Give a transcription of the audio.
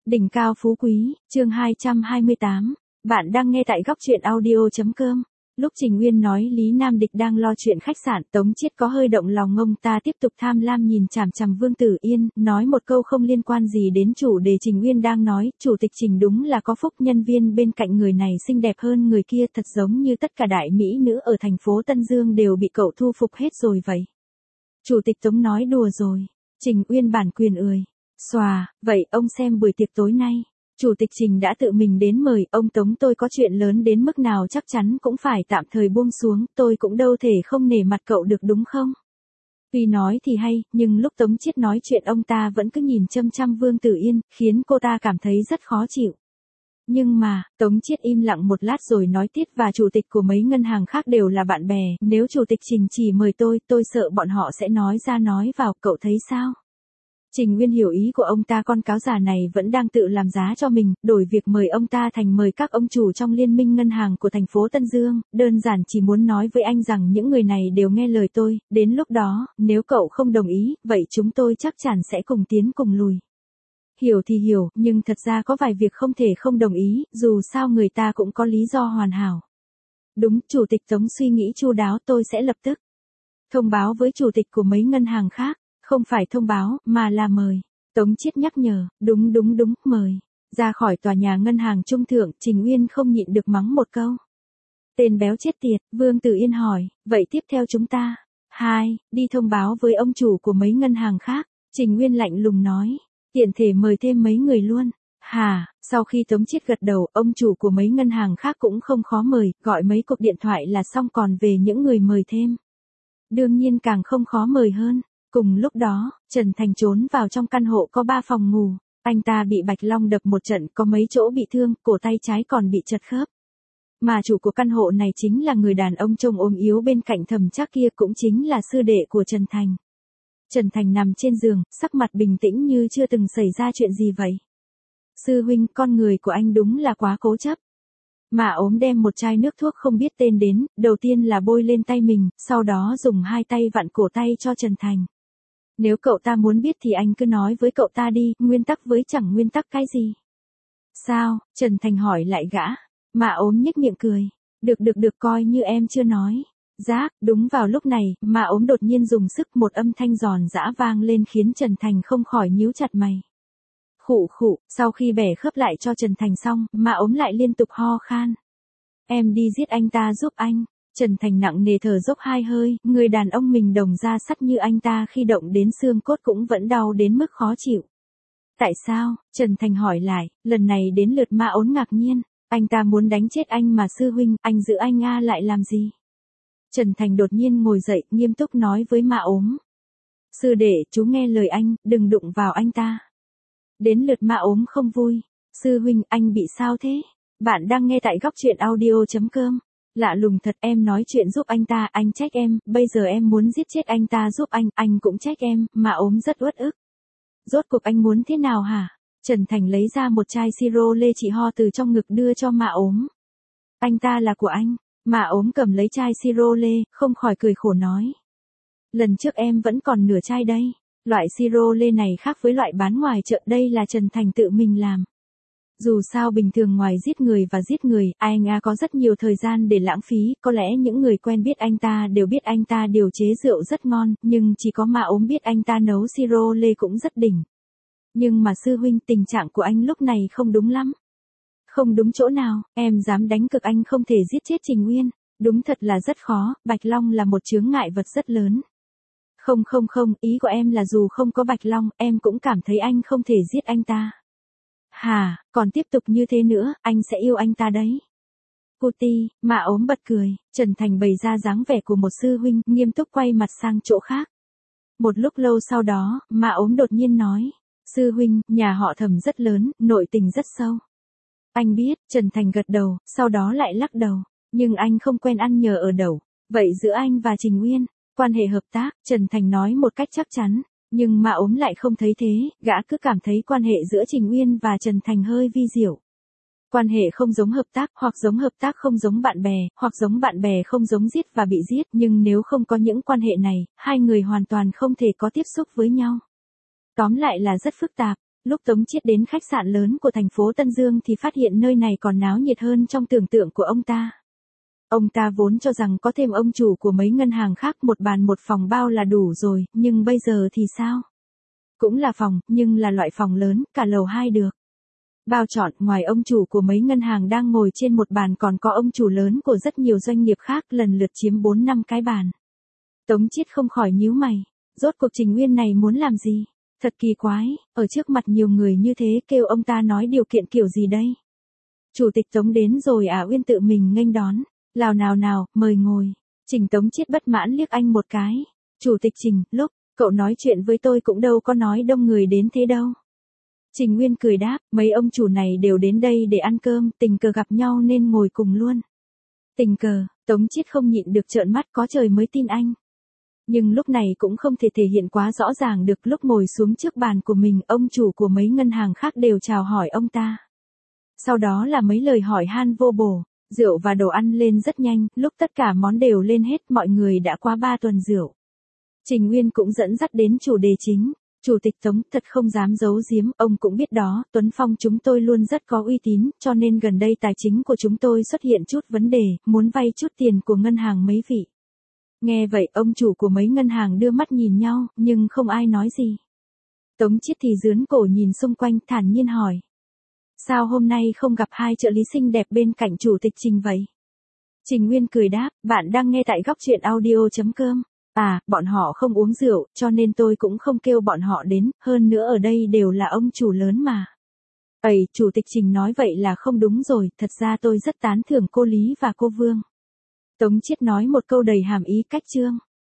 Đỉnh cao phú quý, chương 228. Bạn đang nghe tại góc truyện audio.com. Lúc Trình Nguyên nói Lý Nam Địch đang lo chuyện khách sạn, Tống Chiết có hơi động lòng, ông ta tiếp tục tham lam nhìn chằm chằm Vương Tử Yên, nói một câu không liên quan gì đến chủ đề Trình Nguyên đang nói, chủ tịch Trình đúng là có phúc, nhân viên bên cạnh người này xinh đẹp hơn người kia, thật giống như tất cả đại mỹ nữ ở thành phố Tân Dương đều bị cậu thu phục hết rồi vậy. Chủ tịch Tống nói đùa rồi. Trình Uyên bản quyền ười. Xòa, vậy ông xem buổi tiệc tối nay. Chủ tịch Trình đã tự mình đến mời, ông Tống tôi có chuyện lớn đến mức nào chắc chắn cũng phải tạm thời buông xuống, tôi cũng đâu thể không nể mặt cậu được đúng không? Tuy nói thì hay, nhưng lúc Tống Chiết nói chuyện ông ta vẫn cứ nhìn chăm chăm Vương Tử Yên, khiến cô ta cảm thấy rất khó chịu. Nhưng mà, Tống Chiết im lặng một lát rồi nói tiếp, và chủ tịch của mấy ngân hàng khác đều là bạn bè, nếu chủ tịch Trình chỉ mời tôi sợ bọn họ sẽ nói ra nói vào, cậu thấy sao? Trình Nguyên hiểu ý của ông ta, con cáo già này vẫn đang tự làm giá cho mình, đổi việc mời ông ta thành mời các ông chủ trong liên minh ngân hàng của thành phố Tân Dương, đơn giản chỉ muốn nói với anh rằng những người này đều nghe lời tôi, đến lúc đó, nếu cậu không đồng ý, vậy chúng tôi chắc chắn sẽ cùng tiến cùng lùi. Hiểu thì hiểu, nhưng thật ra có vài việc không thể không đồng ý, dù sao người ta cũng có lý do hoàn hảo. Đúng, Chủ tịch Tống suy nghĩ chu đáo, tôi sẽ lập tức thông báo với chủ tịch của mấy ngân hàng khác. Không phải thông báo, mà là mời. Tống Chiết nhắc nhở, đúng, mời. Ra khỏi tòa nhà ngân hàng trung thượng, Trình Uyên không nhịn được mắng một câu. Tên béo chết tiệt, Vương Tử Yên hỏi, vậy tiếp theo chúng ta? 2. Đi thông báo với ông chủ của mấy ngân hàng khác. Trình Uyên lạnh lùng nói, tiện thể mời thêm mấy người luôn. Hả, sau khi Tống Chiết gật đầu, ông chủ của mấy ngân hàng khác cũng không khó mời, gọi mấy cuộc điện thoại là xong, còn về những người mời thêm. Đương nhiên càng không khó mời hơn. Cùng lúc đó, Trần Thành trốn vào trong căn hộ có 3 phòng ngủ. Anh ta bị Bạch Long đập một trận, có mấy chỗ bị thương, cổ tay trái còn bị chật khớp. Mà chủ của căn hộ này chính là người đàn ông trông ốm yếu bên cạnh Thẩm Trác kia, cũng chính là sư đệ của Trần Thành. Trần Thành nằm trên giường, sắc mặt bình tĩnh như chưa từng xảy ra chuyện gì vậy. Sư huynh, con người của anh đúng là quá cố chấp. Mà ốm đem một chai nước thuốc không biết tên đến, đầu tiên là bôi lên tay mình, sau đó dùng hai tay vặn cổ tay cho Trần Thành. Nếu cậu ta muốn biết thì anh cứ nói với cậu ta đi, nguyên tắc với chẳng nguyên tắc cái gì. Sao? Trần Thành hỏi lại gã. Mà ốm nhếch miệng cười. Được coi như em chưa nói. Rác, đúng vào lúc này, mà ốm đột nhiên dùng sức, một âm thanh giòn giã vang lên khiến Trần Thành không khỏi nhíu chặt mày. Khụ, sau khi bẻ khớp lại cho Trần Thành xong, mà ốm lại liên tục ho khan. Em đi giết anh ta giúp anh. Trần Thành nặng nề thở dốc hai hơi, người đàn ông mình đồng da sắt như anh ta khi động đến xương cốt cũng vẫn đau đến mức khó chịu. Tại sao? Trần Thành hỏi lại, lần này đến lượt Ma Ốn ngạc nhiên, anh ta muốn đánh chết anh mà sư huynh, anh giữ anh lại làm gì? Trần Thành đột nhiên ngồi dậy, nghiêm túc nói với Ma Ốm. Sư đệ, chú nghe lời anh, đừng đụng vào anh ta. Đến lượt Ma Ốm không vui. Sư huynh, anh bị sao thế? Bạn đang nghe tại góc truyện audio.com. Lạ lùng thật, em nói chuyện giúp anh ta, anh trách em, bây giờ em muốn giết chết anh ta giúp anh cũng trách em, mà ốm rất uất ức. Rốt cuộc anh muốn thế nào hả? Trần Thành lấy ra một chai siro lê trị ho từ trong ngực đưa cho Mạ Ốm. Anh ta là của anh. Mạ Ốm cầm lấy chai siro lê, không khỏi cười khổ nói. Lần trước em vẫn còn nửa chai đây. Loại siro lê này khác với loại bán ngoài chợ, đây là Trần Thành tự mình làm. Dù sao bình thường ngoài giết người, anh có rất nhiều thời gian để lãng phí, có lẽ những người quen biết anh ta đều biết anh ta điều chế rượu rất ngon, nhưng chỉ có Ma Ốm biết anh ta nấu siro lê cũng rất đỉnh. Nhưng mà sư huynh, tình trạng của anh lúc này không đúng lắm. Không đúng chỗ nào, em dám đánh cược anh không thể giết chết Trình Nguyên. Đúng thật là rất khó, Bạch Long là một chướng ngại vật rất lớn. Không, ý của em là dù không có Bạch Long, em cũng cảm thấy anh không thể giết anh ta. Hà, còn tiếp tục như thế nữa, anh sẽ yêu anh ta đấy. Cutie, Mạ Ốm bật cười, Trần Thành bày ra dáng vẻ của một sư huynh, nghiêm túc quay mặt sang chỗ khác. Một lúc lâu sau đó, Mạ Ốm đột nhiên nói, sư huynh, nhà họ Thẩm rất lớn, nội tình rất sâu. Anh biết, Trần Thành gật đầu, sau đó lại lắc đầu, nhưng anh không quen ăn nhờ ở đậu. Vậy giữa anh và Trình Nguyên, quan hệ hợp tác, Trần Thành nói một cách chắc chắn. Nhưng Mạ Ốm lại không thấy thế, gã cứ cảm thấy quan hệ giữa Trình Nguyên và Trần Thành hơi vi diệu. Quan hệ không giống hợp tác, hoặc giống hợp tác không giống bạn bè, hoặc giống bạn bè không giống giết và bị giết, nhưng nếu không có những quan hệ này, hai người hoàn toàn không thể có tiếp xúc với nhau. Tóm lại là rất phức tạp. Lúc Tống Chiết đến khách sạn lớn của thành phố Tân Dương thì phát hiện nơi này còn náo nhiệt hơn trong tưởng tượng của ông ta. Ông ta vốn cho rằng có thêm ông chủ của mấy ngân hàng khác một bàn một phòng bao là đủ rồi, nhưng bây giờ thì sao? Cũng là phòng, nhưng là loại phòng lớn, cả lầu 2 được. Bao trọn, ngoài ông chủ của mấy ngân hàng đang ngồi trên một bàn còn có ông chủ lớn của rất nhiều doanh nghiệp khác lần lượt chiếm 4-5 cái bàn. Tống Chiết không khỏi nhíu mày, rốt cuộc Trình Uyên này muốn làm gì? Thật kỳ quái, ở trước mặt nhiều người như thế kêu ông ta nói điều kiện kiểu gì đây? Chủ tịch Tống đến rồi à? Uyên tự mình nghênh đón, nào, mời ngồi. Trình Tống Chiết bất mãn liếc anh một cái. Chủ tịch Trình, lúc cậu nói chuyện với tôi cũng đâu có nói đông người đến thế đâu. Trình Nguyên cười đáp, mấy ông chủ này đều đến đây để ăn cơm, tình cờ gặp nhau nên ngồi cùng luôn. Tình cờ, Tống Chiết không nhịn được trợn mắt, có trời mới tin anh. Nhưng lúc này cũng không thể thể hiện quá rõ ràng được. Lúc ngồi xuống trước bàn của mình, ông chủ của mấy ngân hàng khác đều chào hỏi ông ta. Sau đó là mấy lời hỏi han vô bổ, rượu và đồ ăn lên rất nhanh, lúc tất cả món đều lên hết mọi người đã qua 3 tuần rượu. Trình Nguyên cũng dẫn dắt đến chủ đề chính. Chủ tịch Tống, thật không dám giấu giếm, ông cũng biết đó, Tuấn Phong chúng tôi luôn rất có uy tín, cho nên gần đây tài chính của chúng tôi xuất hiện chút vấn đề, muốn vay chút tiền của ngân hàng mấy vị. Nghe vậy, ông chủ của mấy ngân hàng đưa mắt nhìn nhau, nhưng không ai nói gì. Tống Chiết thì dướn cổ nhìn xung quanh, thản nhiên hỏi. Sao hôm nay không gặp hai trợ lý xinh đẹp bên cạnh chủ tịch Trình vậy? Trình Nguyên cười đáp, bạn đang nghe tại góc truyện audio.com. À, bọn họ không uống rượu, cho nên tôi cũng không kêu bọn họ đến, hơn nữa ở đây đều là ông chủ lớn mà. Chủ tịch Trình nói vậy là không đúng rồi, thật ra tôi rất tán thưởng cô Lý và cô Vương. Tống Chiết nói một câu đầy hàm ý cách trương.